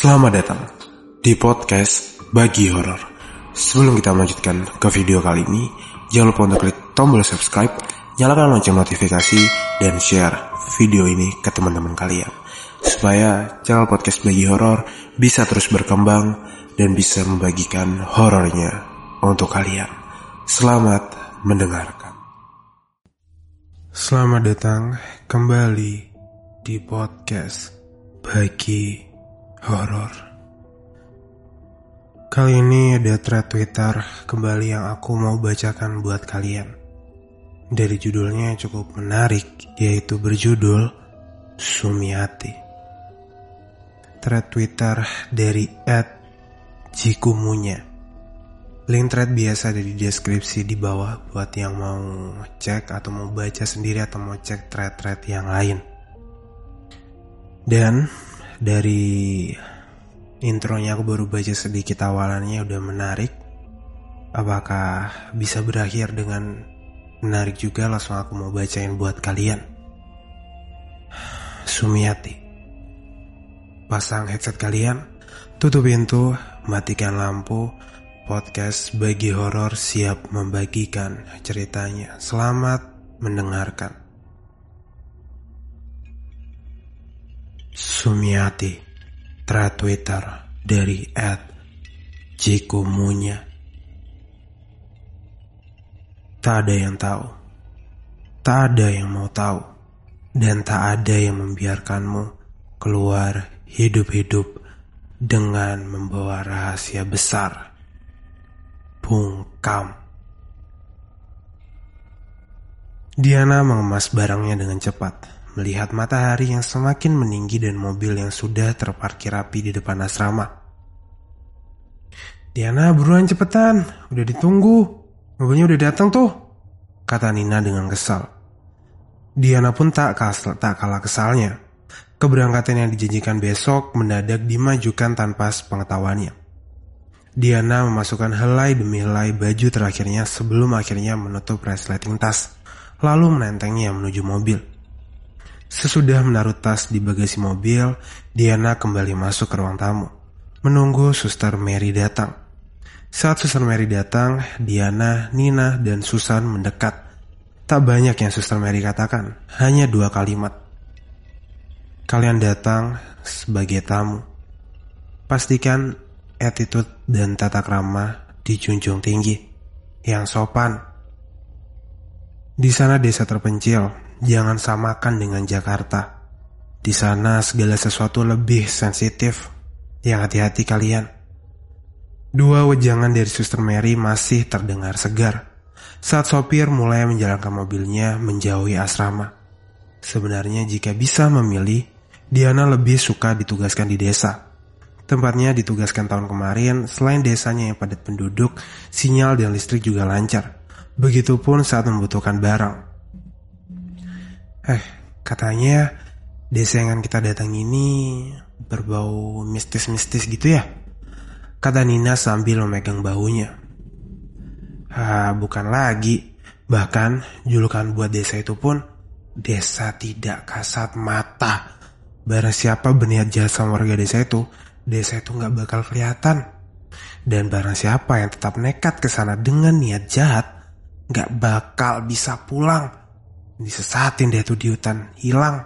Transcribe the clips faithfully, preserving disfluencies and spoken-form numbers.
Selamat datang di podcast Bagi Horor. Sebelum kita melanjutkan ke video kali ini, jangan lupa untuk klik tombol subscribe, nyalakan lonceng notifikasi, dan share video ini ke teman-teman kalian, supaya channel podcast Bagi Horor bisa terus berkembang dan bisa membagikan horornya untuk kalian. Selamat mendengarkan. Selamat datang kembali di podcast Bagi Horor. Kali ini ada thread Twitter kembali yang aku mau bacakan buat kalian. Dari judulnya cukup menarik, yaitu berjudul Sumiati. Thread Twitter dari et jikumunya. Link thread biasa ada di deskripsi di bawah buat yang mau cek atau mau baca sendiri atau mau cek thread-thread yang lain. Dan dari intronya aku baru baca sedikit awalannya udah menarik. Apakah bisa berakhir dengan menarik juga? Langsung aku mau bacain buat kalian. Sumiati. Pasang headset kalian, tutup pintu, matikan lampu. Podcast Bagi Horor siap membagikan ceritanya. Selamat mendengarkan. Sumiati, thread Twitter dari et jikumunya. Tak ada yang tahu, tak ada yang mau tahu, dan tak ada yang membiarkanmu keluar hidup-hidup dengan membawa rahasia besar. Bungkam. Diana mengemas barangnya dengan cepat, melihat matahari yang semakin meninggi dan mobil yang sudah terparkir rapi di depan asrama. Diana, buruan cepetan, udah ditunggu. Mobilnya udah datang tuh, kata Nina dengan kesal. Diana pun tak, kasal, tak kalah kesalnya. Keberangkatan yang dijanjikan besok mendadak dimajukan tanpa sepengetahuannya. Diana memasukkan helai demi helai baju terakhirnya sebelum akhirnya menutup resleting tas, lalu menentengnya menuju mobil. Sesudah menaruh tas di bagasi mobil, Diana kembali masuk ke ruang tamu, menunggu Suster Mary datang. Saat Suster Mary datang, Diana, Nina, dan Susan mendekat. Tak banyak yang Suster Mary katakan, hanya dua kalimat. Kalian datang sebagai tamu. Pastikan attitude dan tata krama dijunjung tinggi, yang sopan. Di sana desa terpencil. Jangan samakan dengan Jakarta. Di sana segala sesuatu lebih sensitif. Yang hati-hati kalian. Dua wejangan dari Suster Mary masih terdengar segar saat sopir mulai menjalankan mobilnya menjauhi asrama. Sebenarnya jika bisa memilih, Diana lebih suka ditugaskan di desa. Tempatnya ditugaskan tahun kemarin. Selain desanya yang padat penduduk, sinyal dan listrik juga lancar. Begitupun saat membutuhkan barang. Eh, katanya desa yang kita datang ini berbau mistis-mistis gitu ya? Kata Nina sambil memegang bahunya. Ah, bukan lagi. Bahkan julukan buat desa itu pun desa tidak kasat mata. Barang siapa berniat jahat sama warga desa itu, desa itu gak bakal kelihatan. Dan barang siapa yang tetap nekat ke sana dengan niat jahat, gak bakal bisa pulang. Disesatin deh tuh di hutan, hilang.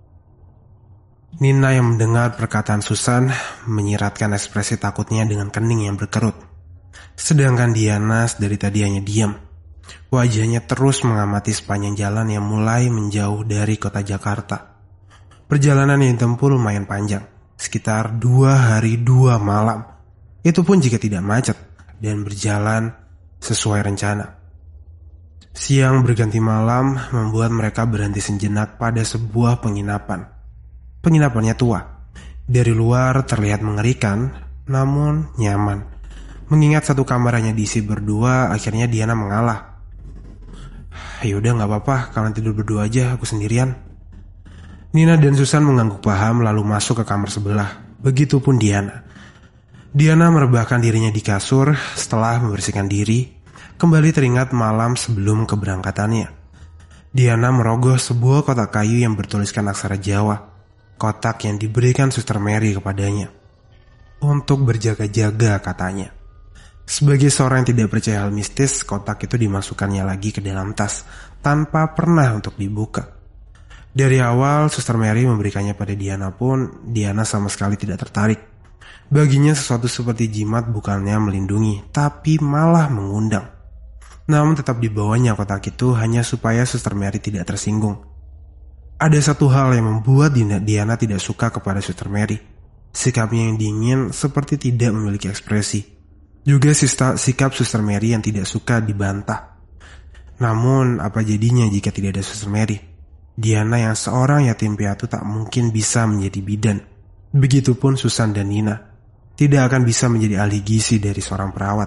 Nina yang mendengar perkataan Susan menyiratkan ekspresi takutnya dengan kening yang berkerut. Sedangkan Diana dari tadi hanya diam. Wajahnya terus mengamati sepanjang jalan yang mulai menjauh dari kota Jakarta. Perjalanan yang ditempuh lumayan panjang, sekitar dua hari dua malam. Itu pun jika tidak macet dan berjalan sesuai rencana. Siang berganti malam membuat mereka berhenti sejenak pada sebuah penginapan. Penginapannya tua. Dari luar terlihat mengerikan, namun nyaman. Mengingat satu kamar hanya diisi berdua, akhirnya Diana mengalah. Yaudah gak apa-apa, kalian tidur berdua aja, aku sendirian. Nina dan Susan mengangguk paham lalu masuk ke kamar sebelah. Begitupun Diana. Diana merebahkan dirinya di kasur setelah membersihkan diri. Kembali teringat malam sebelum keberangkatannya. Diana merogoh sebuah kotak kayu yang bertuliskan aksara Jawa. Kotak yang diberikan Suster Mary kepadanya. untuk berjaga-jaga katanya. Sebagai seorang yang tidak percaya hal mistis, kotak itu dimasukkannya lagi ke dalam tas tanpa pernah untuk dibuka. Dari awal Suster Mary memberikannya pada Diana pun, Diana sama sekali tidak tertarik. Baginya sesuatu seperti jimat bukannya melindungi, tapi malah mengundang. Namun tetap dibawanya kotak itu hanya supaya Suster Mary tidak tersinggung. Ada satu hal yang membuat Diana tidak suka kepada Suster Mary. Sikapnya yang dingin seperti tidak memiliki ekspresi. Juga sikap Suster Mary yang tidak suka dibantah. Namun apa jadinya jika tidak ada Suster Mary? Diana yang seorang yatim piatu tak mungkin bisa menjadi bidan. Begitupun Susan dan Nina tidak akan bisa menjadi ahli gizi dari seorang perawat.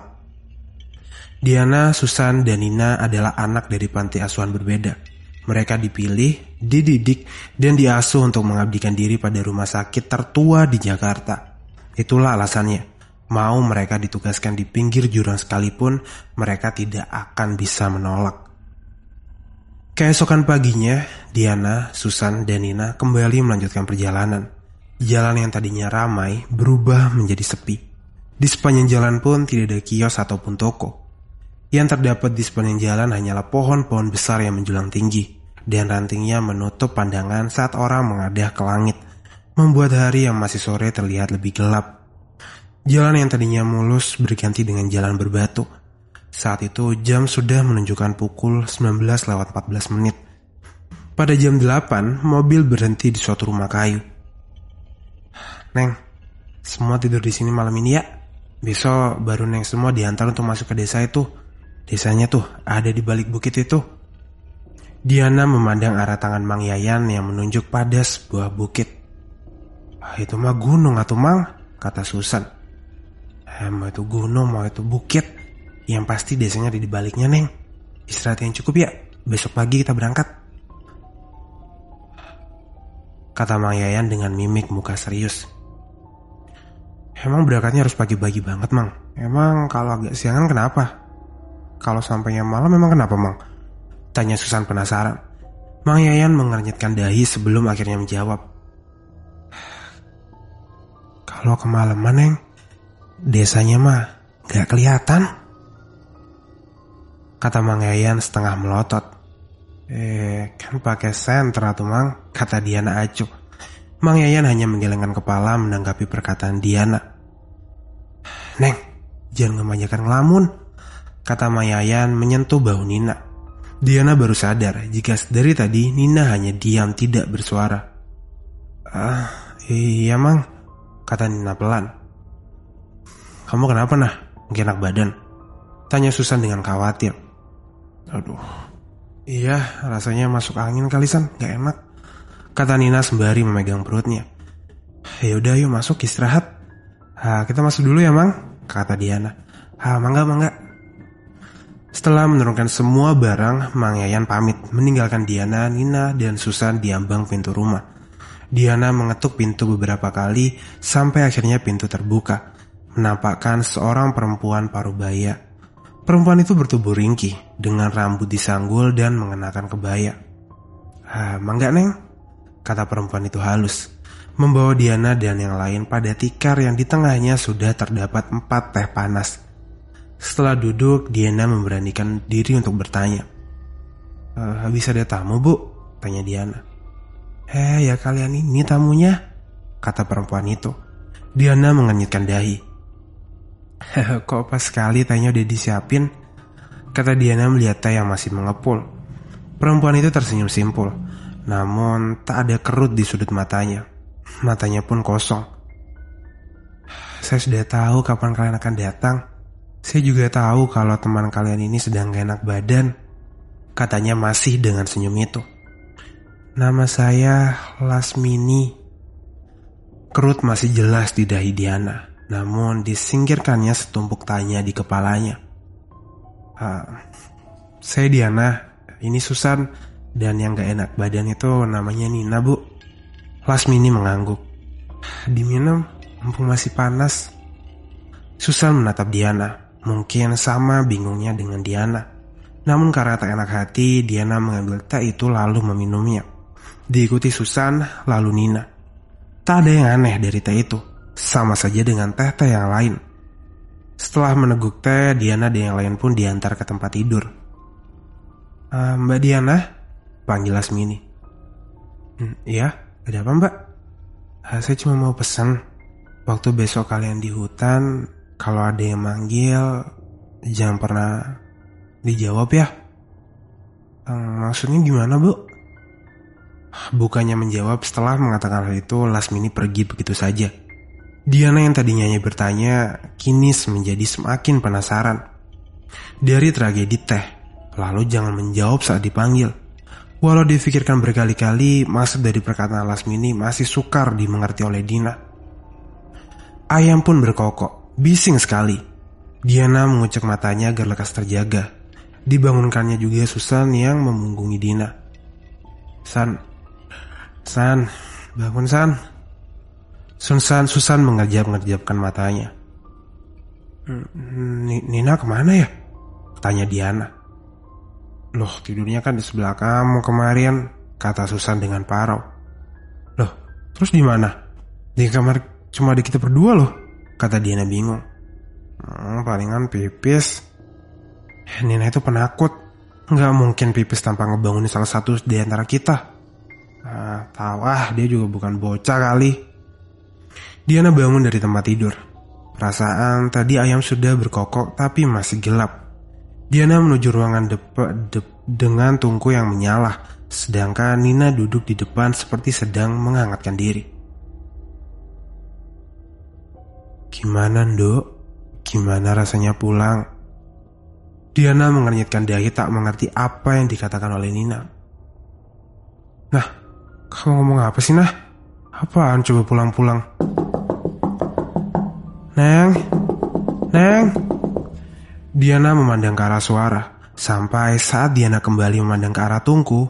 Diana, Susan, dan Nina adalah anak dari panti asuhan berbeda. Mereka dipilih, dididik, dan diasuh untuk mengabdikan diri pada rumah sakit tertua di Jakarta. Itulah alasannya. Mau mereka ditugaskan di pinggir jurang sekalipun, mereka tidak akan bisa menolak. Keesokan paginya, Diana, Susan, dan Nina kembali melanjutkan perjalanan. Jalan yang tadinya ramai berubah menjadi sepi. Di sepanjang jalan pun tidak ada kios ataupun toko. Yang terdapat di sepanjang jalan hanyalah pohon-pohon besar yang menjulang tinggi, dan rantingnya menutup pandangan saat orang mengadah ke langit, membuat hari yang masih sore terlihat lebih gelap. Jalan yang tadinya mulus berganti dengan jalan berbatu. Saat itu jam sudah menunjukkan pukul sembilan belas lewat empat belas menit. Pada jam delapan, mobil berhenti di suatu rumah kayu. Neng, semua tidur di sini malam ini ya. Besok baru Neng semua diantar untuk masuk ke desa itu. Desanya tuh ada di balik bukit itu. Diana memandang arah tangan Mang Yayan yang menunjuk pada sebuah bukit. Ah, itu mah gunung atuh Mang, kata Susan. Eh, mau itu gunung, mau itu bukit. Yang pasti desanya ada di baliknya, Neng. Istirahat yang cukup ya, besok pagi kita berangkat, kata Mang Yayan dengan mimik muka serius. Emang berangkatnya harus pagi-pagi banget, Mang? Emang kalau agak siangan kenapa? Kalau sampainya malam memang kenapa, Mang? Tanya Susan penasaran. Mang Yayan mengernyitkan dahi sebelum akhirnya menjawab. Kalau kemalaman, Neng, desanya mah gak kelihatan, kata Mang Yayan setengah melotot. Eh, kan pakai senter tuh Mang, kata Diana acuh. Mang Yayan hanya menggelengkan kepala menanggapi perkataan Diana. Neng, jangan kebanyakan ngelamun, kata Mang Yayan menyentuh bahu Nina. Diana baru sadar jika dari tadi Nina hanya diam tidak bersuara. Ah, iya Mang, kata Nina pelan. Kamu kenapa nah? Gak enak badan? Tanya Susan dengan khawatir. Aduh, iya rasanya masuk angin kali San, gak enak, kata Nina sembari memegang perutnya. Yaudah yuk masuk istirahat. Ha, kita masuk dulu ya Mang, kata Diana. Ha, mangga mangga. Setelah menurunkan semua barang, Mang Yayan pamit meninggalkan Diana, Nina, dan Susan di ambang pintu rumah. Diana mengetuk pintu beberapa kali sampai akhirnya pintu terbuka, menampakkan seorang perempuan parubaya. Perempuan itu bertubuh ringkih, dengan rambut disanggul dan mengenakan kebaya. Ah, mangga Neng, kata perempuan itu halus, membawa Diana dan yang lain pada tikar yang di tengahnya sudah terdapat empat teh panas. Setelah duduk, Diana memberanikan diri untuk bertanya. E, habis ada tamu Bu? Tanya Diana. Eh ya kalian ini tamunya, kata perempuan itu. Diana mengenyitkan dahi. Kok pas sekali tehnya udah disiapin, kata Diana melihat teh yang masih mengepul. Perempuan itu tersenyum simpul, namun tak ada kerut di sudut matanya. Matanya pun kosong. Saya sudah tahu kapan kalian akan datang. Saya juga tahu kalau teman kalian ini sedang gak enak badan, katanya masih dengan senyum itu. Nama saya Lasmini. Kerut masih jelas di dahi Diana, namun disingkirkannya setumpuk tanya di kepalanya. Ah, saya Diana, ini Susan, dan yang gak enak badan itu namanya Nina Bu. Lasmini mengangguk. Diminum, mumpung masih panas. Susan menatap Diana, mungkin sama bingungnya dengan Diana. Namun karena tak enak hati, Diana mengambil teh itu lalu meminumnya. Diikuti Susan, lalu Nina. Tak ada yang aneh dari teh itu. sama saja dengan teh-teh yang lain. Setelah meneguk teh, Diana dan yang lain pun diantar ke tempat tidur. Uh, Mbak Diana, panggil Lasmini. Hmm, iya, ada apa Mbak? Uh, saya cuma mau pesan, waktu besok kalian di hutan, kalau ada yang manggil, jangan pernah dijawab ya. Uh, maksudnya gimana Bu? Bukannya menjawab, setelah mengatakan hal itu, Lasmini pergi begitu saja. Diana yang tadinya hanya bertanya, kini menjadi semakin penasaran. Dari tragedi teh, lalu jangan menjawab saat dipanggil. Walau difikirkan berkali-kali, maksud dari perkataan Lasmini masih sukar dimengerti oleh Dina. Ayam pun berkokok, bising sekali. Diana mengucek matanya agar lekas terjaga. Dibangunkannya juga Susan yang memunggungi Dina. San, San, bangun San. Susan, Susan mengejap-ngejapkan matanya. Nina kemana ya? Tanya Diana. Loh, tidurnya kan di sebelah kamu kemarin, kata Susan dengan parau. Loh, terus di mana? Di kamar cuma di kita berdua loh, kata Diana bingung. Hmm, palingan pipis. Nina itu penakut. Nggak mungkin pipis tanpa ngebangunin salah satu di antara kita. Ah, tahu ah, dia juga bukan bocah kali. Diana bangun dari tempat tidur. Perasaan tadi ayam sudah berkokok tapi masih gelap. Diana menuju ruangan depan de, dengan tungku yang menyala, sedangkan Nina duduk di depan seperti sedang menghangatkan diri. Gimana Nduk? Gimana rasanya pulang? Diana mengernyitkan dahi tak mengerti apa yang dikatakan oleh Nina. Nah, kamu ngomong apa sih Nah? Apaan coba pulang-pulang? Neng, Neng. Diana memandang ke arah suara, sampai saat Diana kembali memandang ke arah tungku.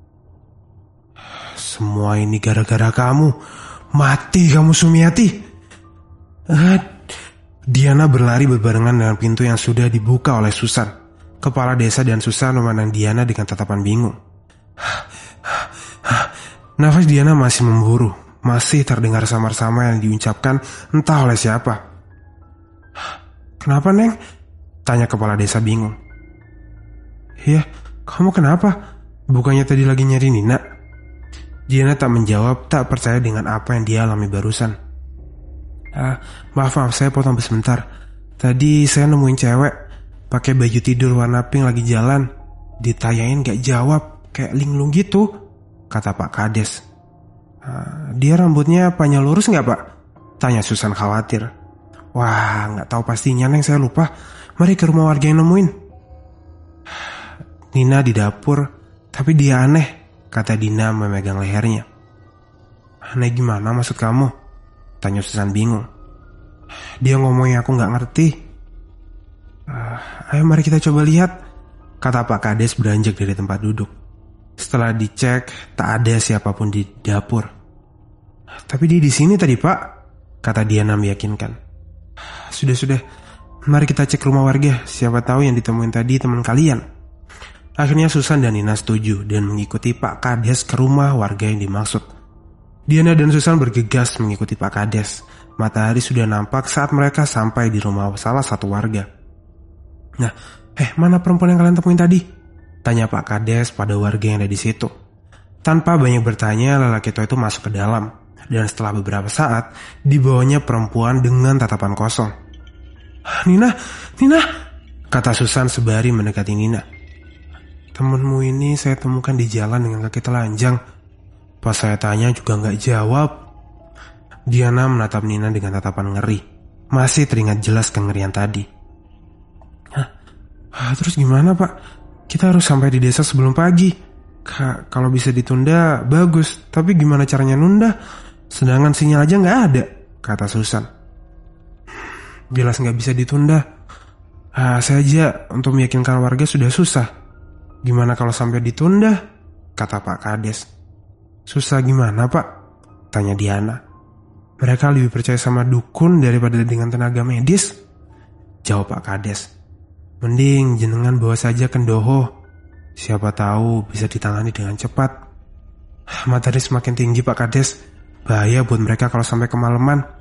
Semua ini gara-gara kamu. Mati kamu Sumiati. Uh, Diana berlari berbarengan dengan pintu yang sudah dibuka oleh Susan. Kepala desa dan Susan memandang Diana dengan tatapan bingung. Nafas Diana masih memburu. Masih terdengar samar-samar yang diucapkan entah oleh siapa. Kenapa Neng? Tanya kepala desa bingung. Iya, kamu kenapa? Bukannya tadi lagi nyari Nina? Diana tak menjawab, tak percaya dengan apa yang dia alami barusan. Ah, maaf maaf saya potong sebentar. Tadi saya nemuin cewek pakai baju tidur warna pink lagi jalan. Ditanyain gak jawab, kayak linglung gitu, kata Pak Kades. Uh, dia rambutnya panjang lurus gak Pak? Tanya Susan khawatir. Wah, gak tahu pastinya Neng, saya lupa. Mari ke rumah warga yang nemuin. Nina di dapur, tapi dia aneh, kata Dina memegang lehernya. Aneh gimana maksud kamu? Tanya Susan bingung. Dia ngomongnya aku gak ngerti. uh, Ayo mari kita coba lihat, kata Pak Kades beranjak dari tempat duduk. Setelah dicek, tak ada siapapun di dapur. Tapi dia di sini tadi Pak, kata Diana meyakinkan. Sudah-sudah, mari kita cek rumah warga. Siapa tahu yang ditemuin tadi teman kalian. Akhirnya Susan dan Nina setuju dan mengikuti Pak Kades ke rumah warga yang dimaksud. Diana dan Susan bergegas mengikuti Pak Kades. Matahari sudah nampak saat mereka sampai di rumah salah satu warga. Nah, eh mana perempuan yang kalian temuin tadi? Tanya Pak Kades pada warga yang ada di situ. Tanpa banyak bertanya, lelaki tua itu masuk ke dalam. Dan setelah beberapa saat, dibawanya perempuan dengan tatapan kosong. Nina, Nina, kata Susan sebari mendekati Nina. Temenmu ini saya temukan di jalan dengan kaki telanjang. Pas saya tanya juga gak jawab. Diana menatap Nina dengan tatapan ngeri. Masih teringat jelas kengerian tadi. Hah? Ah, terus gimana Pak? Kita harus sampai di desa sebelum pagi. Ka- kalau bisa ditunda, bagus. Tapi gimana caranya nunda? Sedangkan sinyal aja gak ada, kata Susan. Jelas gak bisa ditunda. Ah, saya aja untuk meyakinkan warga sudah susah. Gimana kalau sampai ditunda? Kata Pak Kades. Susah gimana Pak? Tanya Diana. Mereka lebih percaya sama dukun daripada dengan tenaga medis, jawab Pak Kades. Mending jenengan bawa saja ke Ndoho. Siapa tahu bisa ditangani dengan cepat. Matahari semakin tinggi Pak Kades. Bahaya buat mereka kalau sampai kemalaman.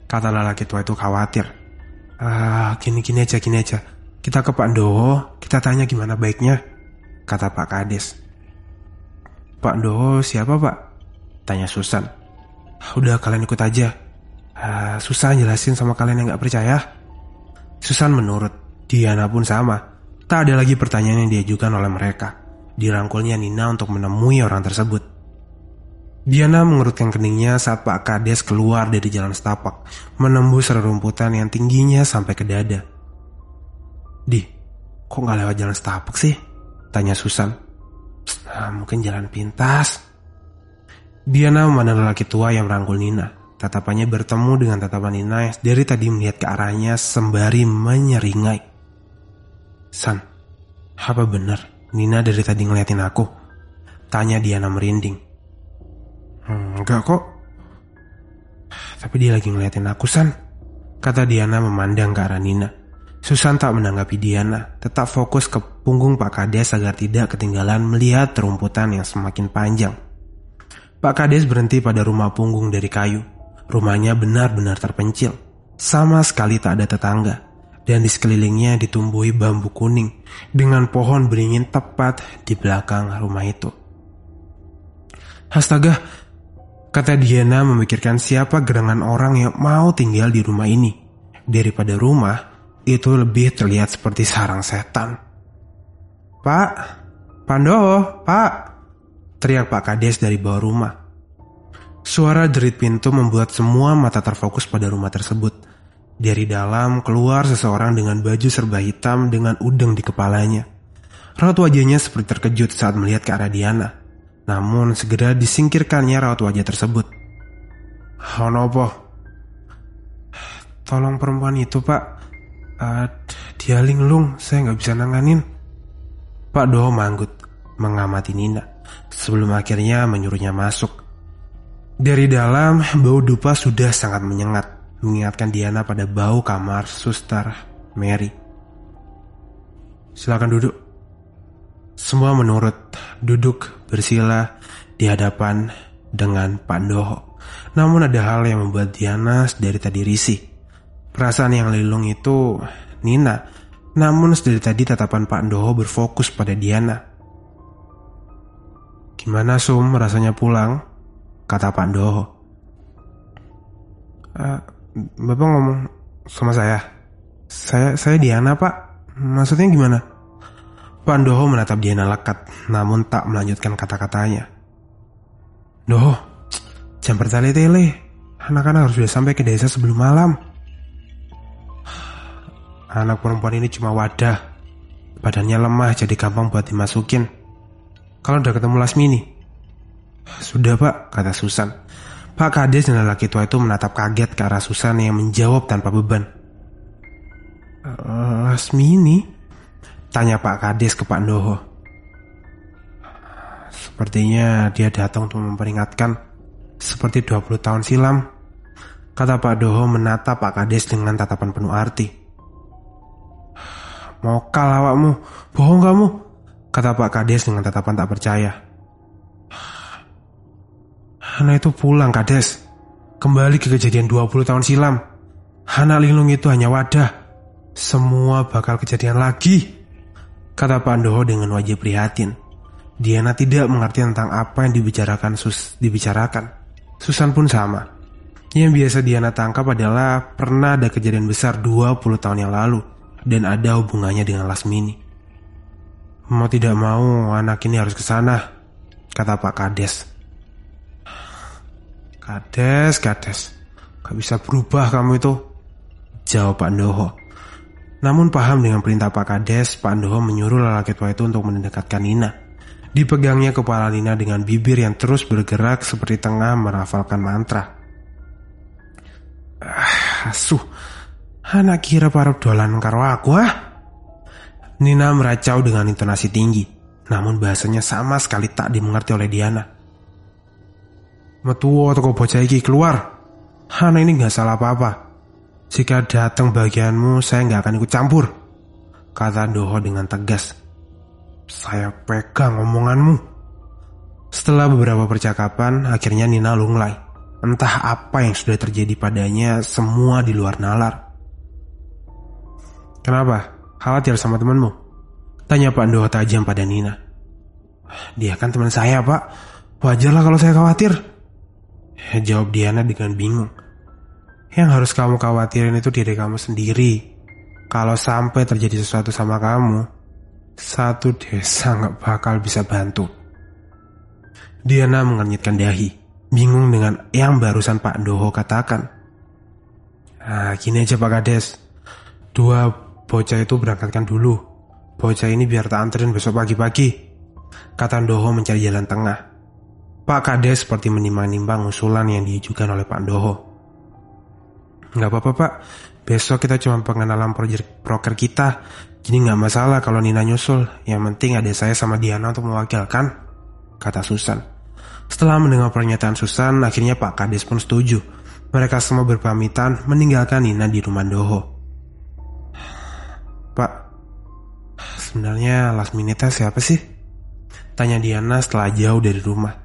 kata lelaki tua itu khawatir. Ah, gini-gini aja, gini aja. Kita ke Pak Ndoho, kita tanya gimana baiknya, kata Pak Kades. Pak Ndoho siapa, Pak? Tanya Susan. Udah, kalian ikut aja. Ah, susah jelasin sama kalian yang gak percaya. Susan menurut. Diana pun sama. Tak ada lagi pertanyaan yang diajukan oleh mereka. Dirangkulnya Nina untuk menemui orang tersebut. Diana mengerutkan keningnya saat Pak Kades keluar dari jalan setapak, menembus rerumputan yang tingginya sampai ke dada. Di, kok gak lewat jalan setapak sih? Tanya Susan. Nah, mungkin jalan pintas. Diana memandang lelaki tua yang merangkul Nina. Tatapannya bertemu dengan tatapan Nina yang dari tadi melihat ke arahnya sembari menyeringai. San, apa benar Nina dari tadi ngeliatin aku? Tanya Diana merinding. Hmm, enggak kok. Tapi dia lagi ngeliatin aku, San, kata Diana memandang ke arah Nina. Susan tak menanggapi Diana, tetap fokus ke punggung Pak Kades agar tidak ketinggalan melihat rumputan yang semakin panjang. Pak Kades berhenti pada rumah punggung dari kayu. Rumahnya benar-benar terpencil, sama sekali tak ada tetangga, dan di sekelilingnya ditumbuhi bambu kuning dengan pohon beringin tepat di belakang rumah itu. Astaga, kata Diana memikirkan siapa gerangan orang yang mau tinggal di rumah ini. Daripada rumah, itu lebih terlihat seperti sarang setan. Pak, Pak Ndoho, Pak, teriak Pak Kades dari bawah rumah. Suara jerit pintu membuat semua mata terfokus pada rumah tersebut. Dari dalam keluar seseorang dengan baju serba hitam dengan udeng di kepalanya. Raut wajahnya seperti terkejut saat melihat ke arah Diana. Namun segera disingkirkannya raut wajah tersebut. Honopo, tolong perempuan itu, Pak. Uh, dia linglung, saya nggak bisa nanganin. Pak Ndoho manggut mengamati Nina sebelum akhirnya menyuruhnya masuk. Dari dalam, bau dupa sudah sangat menyengat, mengingatkan Diana pada bau kamar suster Mary. Silakan duduk. Semua menurut, duduk bersila di hadapan dengan Pak Ndoho. Namun ada hal yang membuat Diana dari tadi risih. Perasaan yang lilung itu Nina, namun dari tadi tatapan Pak Ndoho berfokus pada Diana. Gimana Sum, rasanya pulang? Kata Pak Ndoho. Uh, Bapak ngomong sama saya? Saya saya Diana, Pak. Maksudnya gimana? Pak Ndoho menatap Diana lekat, namun tak melanjutkan kata-katanya. Ndoho, jangan bertele-tele. Anak-anak harus sudah sampai ke desa sebelum malam. Anak perempuan ini cuma wadah. Badannya lemah jadi gampang buat dimasukin. Kalau udah ketemu Lasmini. Sudah, Pak, kata Susan. Pak Kades dan lelaki tua itu menatap kaget ke arah Susan yang menjawab tanpa beban. Lasmini? Tanya Pak Kades ke Pak Ndoho. Sepertinya dia datang untuk memperingatkan, seperti dua puluh tahun silam, kata Pak Ndoho menatap Pak Kades dengan tatapan penuh arti. Mokal awakmu, bohong kamu, kata Pak Kades dengan tatapan tak percaya. Hana itu pulang, Kades. Kembali ke kejadian dua puluh tahun silam. Hana linglung itu hanya wadah. Semua bakal kejadian lagi, kata Pak Ndoho dengan wajah prihatin. Diana tidak mengerti tentang apa yang dibicarakan Sus dibicarakan. Susan pun sama. Yang biasa Diana tangkap adalah pernah ada kejadian besar dua puluh tahun yang lalu dan ada hubungannya dengan Lasmini. Mau tidak mau anak ini harus ke sana, kata Pak Kades. Kades, Kades, gak bisa berubah kamu itu, jawab Pak Ndoho. Namun paham dengan perintah Pak Kades, Pak Ndoho menyuruh lelaki tua itu untuk mendekatkan Nina. Dipegangnya kepala Nina dengan bibir yang terus bergerak seperti tengah merafalkan mantra. Ah, asuh, anak kira parep dolan karo aku, ah? Nina meracau dengan intonasi tinggi, namun bahasanya sama sekali tak dimengerti oleh Diana. Metuwo toko bocah iki keluar. Hana ini gak salah apa-apa. Jika datang bagianmu, saya gak akan ikut campur, kata Ndoho dengan tegas. Saya pegang omonganmu. Setelah beberapa percakapan, akhirnya Nina lunglai. Entah apa yang sudah terjadi padanya, semua di luar nalar. Kenapa? Khawatir sama temanmu? Tanya Pak Ndoho tajam pada Nina. Dia kan teman saya, Pak. Wajarlah kalau saya khawatir. Jawab Diana dengan bingung. Yang harus kamu khawatirin itu diri kamu sendiri. Kalau sampai terjadi sesuatu sama kamu, satu desa gak bakal bisa bantu. Diana mengernyitkan dahi, bingung dengan yang barusan Pak Ndoho katakan. Nah, gini aja Pak Kades. Dua bocah itu berangkatkan dulu. Bocah ini biar tak anterin besok pagi-pagi, kata Ndoho mencari jalan tengah. Pak Kades seperti menimbang-nimbang usulan yang diajukan oleh Pak Ndoho. Gak apa-apa Pak, besok kita cuma pengenalan proyek proker kita. Jadi gak masalah kalau Nina nyusul. Yang penting ada saya sama Diana untuk mewakilkan, kata Susan. Setelah mendengar pernyataan Susan, akhirnya Pak Kades pun setuju. Mereka semua berpamitan meninggalkan Nina di rumah Ndoho. Pak, sebenarnya last minute-nya siapa sih? Tanya Diana setelah jauh dari rumah.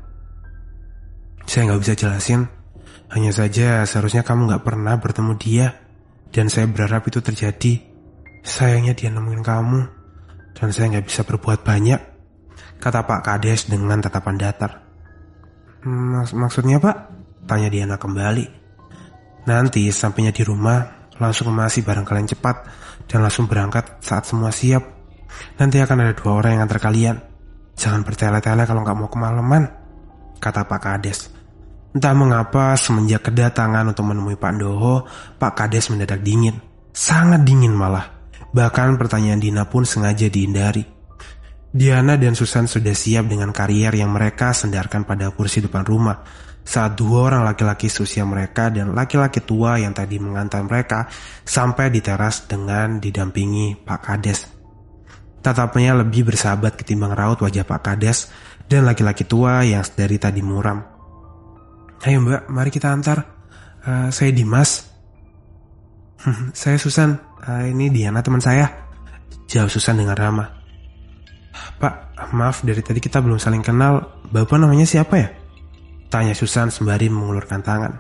Saya gak bisa jelasin. Hanya saja seharusnya kamu gak pernah bertemu dia. Dan saya berharap itu terjadi. Sayangnya dia nemuin kamu. Dan saya gak bisa berbuat banyak, kata Pak Kades dengan tatapan datar. Maks- Maksudnya Pak? Tanya Diana kembali. Nanti sampainya di rumah, langsung kemasi barang kalian cepat. Dan langsung berangkat saat semua siap. Nanti akan ada dua orang yang antar kalian. Jangan bertele-tele kalau gak mau kemalaman, kata Pak Kades. Entah mengapa semenjak kedatangan untuk menemui Pak Ndoho, Pak Kades mendadak dingin. Sangat dingin malah. Bahkan pertanyaan Dina pun sengaja dihindari. Diana dan Susan sudah siap dengan karier yang mereka sandarkan pada kursi depan rumah. Saat dua orang laki-laki seusia mereka dan laki-laki tua yang tadi mengantar mereka sampai di teras dengan didampingi Pak Kades. Tatapnya lebih bersahabat ketimbang raut wajah Pak Kades dan laki-laki tua yang dari tadi muram. Ayo Mbak, mari kita antar. Uh, saya Dimas. Saya Susan. Uh, ini Diana teman saya, jawab Susan dengan ramah. Pak, maaf dari tadi kita belum saling kenal. Bapak namanya siapa ya? Tanya Susan sembari mengulurkan tangan.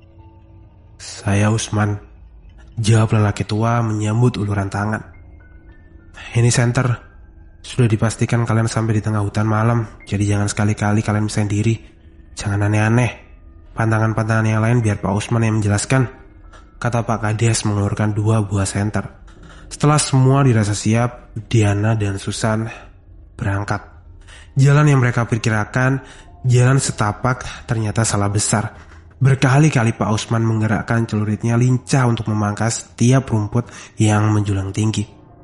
Saya Usman, jawab lelaki tua menyambut uluran tangan. Ini center. Sudah dipastikan kalian sampai di tengah hutan malam. Jadi jangan sekali-kali kalian bisa sendiri. Jangan aneh-aneh. Pantangan-pantangan yang lain biar Pak Usman yang menjelaskan, kata Pak Kades mengeluarkan dua buah senter. Setelah semua dirasa siap, Diana dan Susan berangkat. Jalan yang mereka perkirakan jalan setapak ternyata salah besar. Berkali-kali Pak Usman menggerakkan celuritnya lincah untuk memangkas tiap rumput yang menjulang tinggi.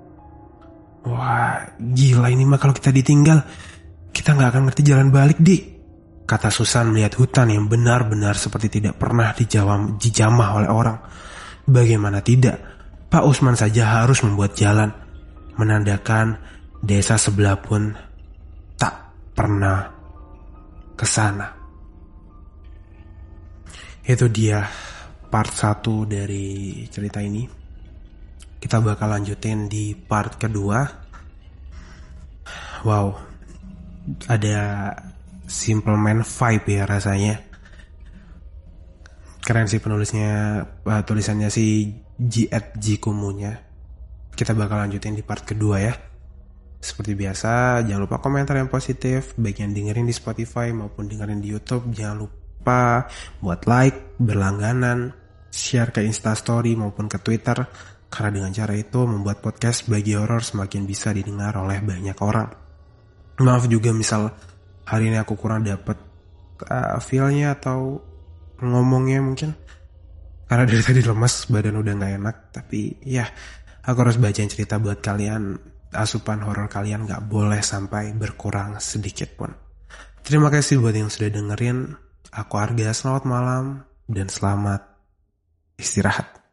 Wah, gila ini mah kalau kita ditinggal, kita gak akan ngerti jalan balik, Dik, kata Susan melihat hutan yang benar-benar seperti tidak pernah dijawam, dijamah oleh orang. Bagaimana tidak, Pak Usman saja harus membuat jalan, menandakan desa sebelah pun tak pernah ke sana. Itu dia part satu dari cerita ini. Kita bakal lanjutin di part kedua. Wow, ada Simple Man vibe ya rasanya. Keren sih penulisnya, uh, tulisannya si G at G Kumunya. Kita bakal lanjutin di part kedua ya. Seperti biasa, jangan lupa komentar yang positif, baik yang dengerin di Spotify maupun dengerin di YouTube. Jangan lupa buat like, berlangganan, share ke Instastory maupun ke Twitter. Karena dengan cara itu membuat podcast Bagi Horor semakin bisa didengar oleh banyak orang. Maaf juga misal hari ini aku kurang dapet uh, feel-nya atau ngomongnya mungkin. Karena dari tadi lemas, badan udah gak enak. Tapi ya, aku harus bacain cerita buat kalian. Asupan horor kalian gak boleh sampai berkurang sedikit pun. Terima kasih buat yang sudah dengerin. Aku Arga, selamat malam dan selamat istirahat.